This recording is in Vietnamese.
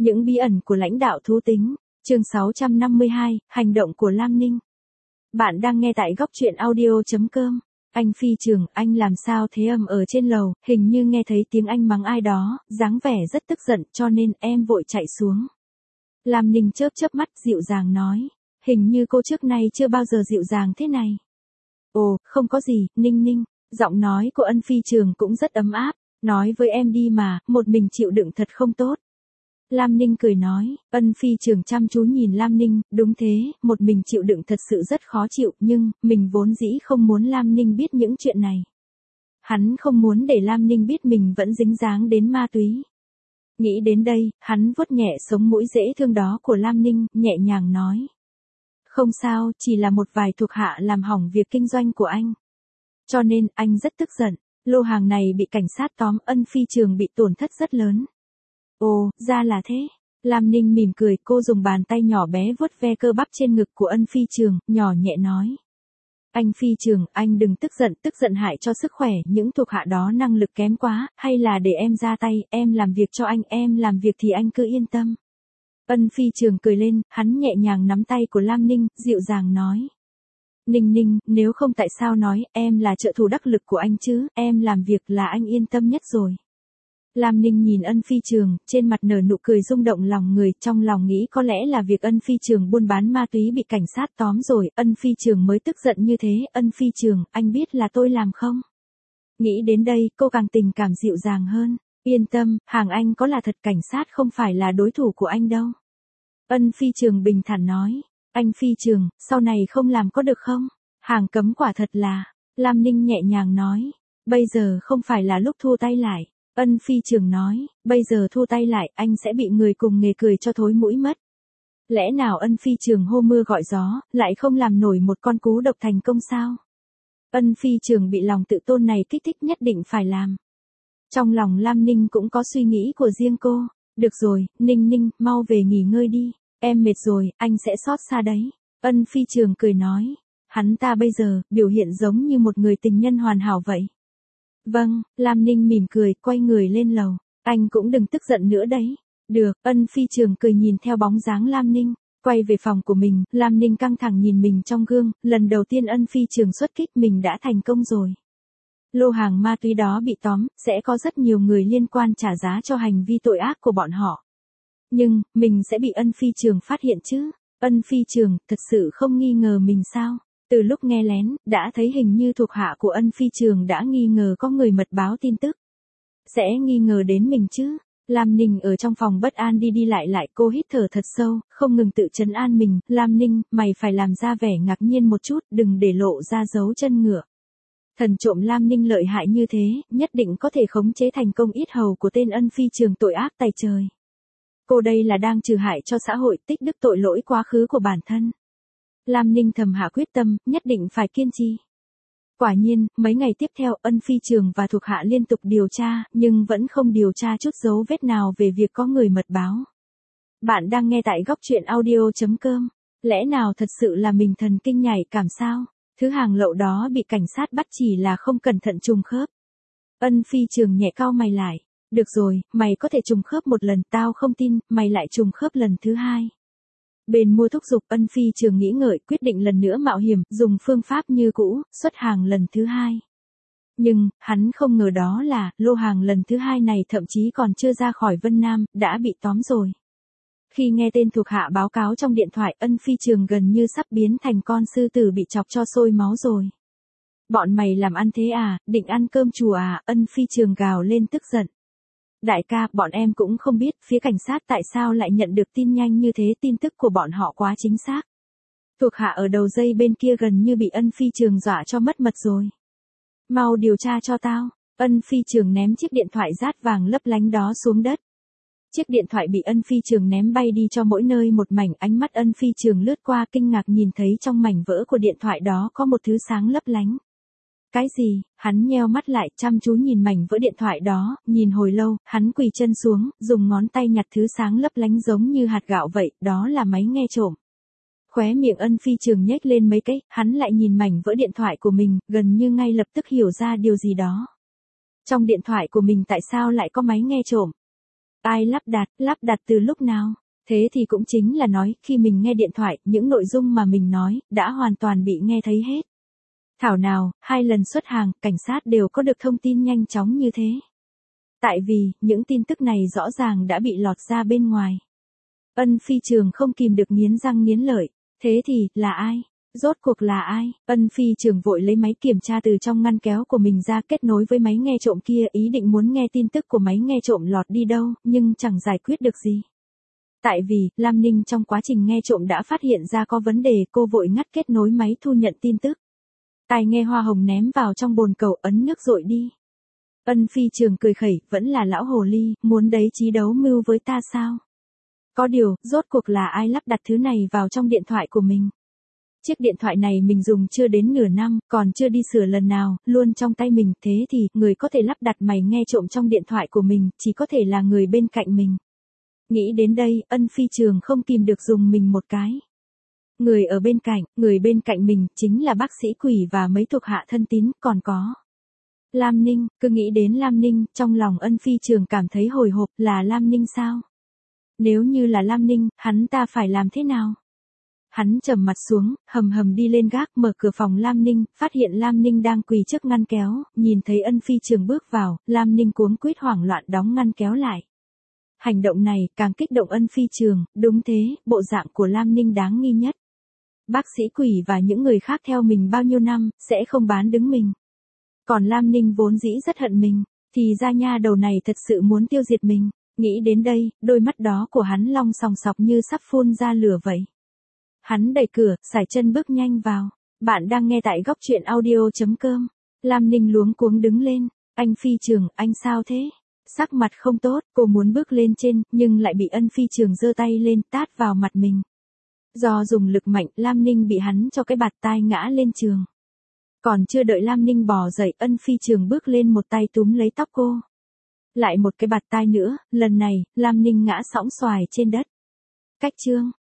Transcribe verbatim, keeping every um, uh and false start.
Những bí ẩn của lãnh đạo thú tính, chương sáu trăm năm mươi hai, hành động của Lam Ninh. Bạn đang nghe tại góc truyện audio.com. Anh Phi Trường, anh làm sao thế, ầm ở trên lầu, hình như nghe thấy tiếng anh mắng ai đó, dáng vẻ rất tức giận, cho nên em vội chạy xuống. Lam Ninh chớp chớp mắt, dịu dàng nói, hình như cô trước nay chưa bao giờ dịu dàng thế này. Ồ, không có gì, Ninh Ninh, giọng nói của Ân Phi Trường cũng rất ấm áp, nói với em đi mà, một mình chịu đựng thật không tốt. Lam Ninh cười nói, Ân Phi Trường chăm chú nhìn Lam Ninh, đúng thế, một mình chịu đựng thật sự rất khó chịu, nhưng, mình vốn dĩ không muốn Lam Ninh biết những chuyện này. Hắn không muốn để Lam Ninh biết mình vẫn dính dáng đến ma túy. Nghĩ đến đây, hắn vuốt nhẹ sống mũi dễ thương đó của Lam Ninh, nhẹ nhàng nói. Không sao, chỉ là một vài thuộc hạ làm hỏng việc kinh doanh của anh. Cho nên, anh rất tức giận, lô hàng này bị cảnh sát tóm, Ân Phi Trường bị tổn thất rất lớn. Ồ, ra là thế. Lam Ninh mỉm cười, cô dùng bàn tay nhỏ bé vuốt ve cơ bắp trên ngực của Ân Phi Trường, nhỏ nhẹ nói. Anh Phi Trường, anh đừng tức giận, tức giận hại cho sức khỏe, những thuộc hạ đó năng lực kém quá, hay là để em ra tay, em làm việc cho anh, em làm việc thì anh cứ yên tâm. Ân Phi Trường cười lên, hắn nhẹ nhàng nắm tay của Lam Ninh, dịu dàng nói. Ninh Ninh, nếu không tại sao nói, em là trợ thủ đắc lực của anh chứ, em làm việc là anh yên tâm nhất rồi. Lam Ninh nhìn Ân Phi Trường, trên mặt nở nụ cười rung động lòng người, trong lòng nghĩ có lẽ là việc Ân Phi Trường buôn bán ma túy bị cảnh sát tóm rồi, Ân Phi Trường mới tức giận như thế, Ân Phi Trường, anh biết là tôi làm không? Nghĩ đến đây, cô càng tình cảm dịu dàng hơn, yên tâm, hàng anh có là thật, cảnh sát không phải là đối thủ của anh đâu. Ân Phi Trường bình thản nói, anh Phi Trường, sau này không làm có được không? Hàng cấm quả thật là, Lam Ninh nhẹ nhàng nói, bây giờ không phải là lúc thu tay lại. Ân Phi Trường nói, bây giờ thu tay lại, anh sẽ bị người cùng nghề cười cho thối mũi mất. Lẽ nào Ân Phi Trường hô mưa gọi gió, lại không làm nổi một con cú độc thành công sao? Ân Phi Trường bị lòng tự tôn này kích thích, nhất định phải làm. Trong lòng Lam Ninh cũng có suy nghĩ của riêng cô. Được rồi, Ninh Ninh, mau về nghỉ ngơi đi. Em mệt rồi, anh sẽ xót xa đấy. Ân Phi Trường cười nói, hắn ta bây giờ, biểu hiện giống như một người tình nhân hoàn hảo vậy. Vâng, Lam Ninh mỉm cười, quay người lên lầu. Anh cũng đừng tức giận nữa đấy. Được, Ân Phi Trường cười nhìn theo bóng dáng Lam Ninh. Quay về phòng của mình, Lam Ninh căng thẳng nhìn mình trong gương, lần đầu tiên Ân Phi Trường xuất kích mình đã thành công rồi. Lô hàng ma túy đó bị tóm, sẽ có rất nhiều người liên quan trả giá cho hành vi tội ác của bọn họ. Nhưng, mình sẽ bị Ân Phi Trường phát hiện chứ? Ân Phi Trường, thật sự không nghi ngờ mình sao? Từ lúc nghe lén, đã thấy hình như thuộc hạ của Ân Phi Trường đã nghi ngờ có người mật báo tin tức. Sẽ nghi ngờ đến mình chứ? Lam Ninh ở trong phòng bất an đi đi lại lại, cô hít thở thật sâu, không ngừng tự trấn an mình. Lam Ninh, mày phải làm ra vẻ ngạc nhiên một chút, đừng để lộ ra dấu chân ngựa. Thần trộm Lam Ninh lợi hại như thế, nhất định có thể khống chế thành công yết hầu của tên Ân Phi Trường tội ác tày trời. Cô đây là đang trừ hại cho xã hội, tích đức tội lỗi quá khứ của bản thân. Lam Ninh thầm hạ quyết tâm, nhất định phải kiên trì. Quả nhiên, mấy ngày tiếp theo, Ân Phi Trường và thuộc hạ liên tục điều tra, nhưng vẫn không điều tra chút dấu vết nào về việc có người mật báo. Bạn đang nghe tại góc truyện audio.com. Lẽ nào thật sự là mình thần kinh nhạy cảm sao? Thứ hàng lậu đó bị cảnh sát bắt chỉ là không cẩn thận trùng khớp. Ân Phi Trường nhẹ cau mày lại. Được rồi, mày có thể trùng khớp một lần, tao không tin, mày lại trùng khớp lần thứ hai. Bên mua thúc giục, Ân Phi Trường nghĩ ngợi, quyết định lần nữa mạo hiểm, dùng phương pháp như cũ, xuất hàng lần thứ hai. Nhưng, hắn không ngờ đó là, lô hàng lần thứ hai này thậm chí còn chưa ra khỏi Vân Nam, đã bị tóm rồi. Khi nghe tên thuộc hạ báo cáo trong điện thoại, Ân Phi Trường gần như sắp biến thành con sư tử bị chọc cho sôi máu rồi. Bọn mày làm ăn thế à, định ăn cơm chùa à, Ân Phi Trường gào lên tức giận. Đại ca, bọn em cũng không biết, phía cảnh sát tại sao lại nhận được tin nhanh như thế, tin tức của bọn họ quá chính xác. Thuộc hạ ở đầu dây bên kia gần như bị Ân Phi Trường dọa cho mất mật rồi. Mau điều tra cho tao. Ân Phi Trường ném chiếc điện thoại rát vàng lấp lánh đó xuống đất. Chiếc điện thoại bị Ân Phi Trường ném bay đi cho mỗi nơi một mảnh, ánh mắt Ân Phi Trường lướt qua kinh ngạc nhìn thấy trong mảnh vỡ của điện thoại đó có một thứ sáng lấp lánh. Cái gì? Hắn nheo mắt lại, chăm chú nhìn mảnh vỡ điện thoại đó, nhìn hồi lâu, hắn quỳ chân xuống, dùng ngón tay nhặt thứ sáng lấp lánh giống như hạt gạo vậy, đó là máy nghe trộm. Khóe miệng Ân Phi Trường nhếch lên mấy cái, hắn lại nhìn mảnh vỡ điện thoại của mình, gần như ngay lập tức hiểu ra điều gì đó. Trong điện thoại của mình tại sao lại có máy nghe trộm? Ai lắp đặt, lắp đặt từ lúc nào? Thế thì cũng chính là nói, khi mình nghe điện thoại, những nội dung mà mình nói, đã hoàn toàn bị nghe thấy hết. Thảo nào, hai lần xuất hàng, cảnh sát đều có được thông tin nhanh chóng như thế. Tại vì, những tin tức này rõ ràng đã bị lọt ra bên ngoài. Ân Phi Trường không kìm được nghiến răng nghiến lợi. Thế thì, là ai? Rốt cuộc là ai? Ân Phi Trường vội lấy máy kiểm tra từ trong ngăn kéo của mình ra kết nối với máy nghe trộm kia, ý định muốn nghe tin tức của máy nghe trộm lọt đi đâu, nhưng chẳng giải quyết được gì. Tại vì, Lam Ninh trong quá trình nghe trộm đã phát hiện ra có vấn đề, cô vội ngắt kết nối máy thu nhận tin tức. Tai nghe hoa hồng ném vào trong bồn cầu, ấn nước dội đi. Ân Phi Trường cười khẩy, vẫn là lão hồ ly, muốn đấy chí đấu mưu với ta sao? Có điều, rốt cuộc là ai lắp đặt thứ này vào trong điện thoại của mình? Chiếc điện thoại này mình dùng chưa đến nửa năm, còn chưa đi sửa lần nào, luôn trong tay mình, thế thì, người có thể lắp đặt máy nghe trộm trong điện thoại của mình, chỉ có thể là người bên cạnh mình. Nghĩ đến đây, Ân Phi Trường không kìm được dùng mình một cái. Người ở bên cạnh, người bên cạnh mình, chính là bác sĩ Quỷ và mấy thuộc hạ thân tín, còn có Lam Ninh, cứ nghĩ đến Lam Ninh, trong lòng Ân Phi Trường cảm thấy hồi hộp, là Lam Ninh sao? Nếu như là Lam Ninh, hắn ta phải làm thế nào? Hắn trầm mặt xuống, hầm hầm đi lên gác, mở cửa phòng Lam Ninh, phát hiện Lam Ninh đang quỳ trước ngăn kéo, nhìn thấy Ân Phi Trường bước vào, Lam Ninh cuống quýt hoảng loạn đóng ngăn kéo lại. Hành động này, càng kích động Ân Phi Trường, đúng thế, bộ dạng của Lam Ninh đáng nghi nhất. Bác sĩ Quỷ và những người khác theo mình bao nhiêu năm, sẽ không bán đứng mình. Còn Lam Ninh vốn dĩ rất hận mình, thì ra nha đầu này thật sự muốn tiêu diệt mình. Nghĩ đến đây, đôi mắt đó của hắn long sòng sọc như sắp phun ra lửa vậy. Hắn đẩy cửa, sải chân bước nhanh vào. Bạn đang nghe tại góc truyện audio chấm com. Lam Ninh luống cuống đứng lên. Anh Phi Trường, anh sao thế? Sắc mặt không tốt, cô muốn bước lên trên, nhưng lại bị Ân Phi Trường giơ tay lên tát vào mặt mình. Do dùng lực mạnh, Lam Ninh bị hắn cho cái bạt tai ngã lên giường. Còn chưa đợi Lam Ninh bò dậy, Ân Phi Trường bước lên một tay túm lấy tóc cô. Lại một cái bạt tai nữa, lần này, Lam Ninh ngã sõng xoài trên đất. Cách chương.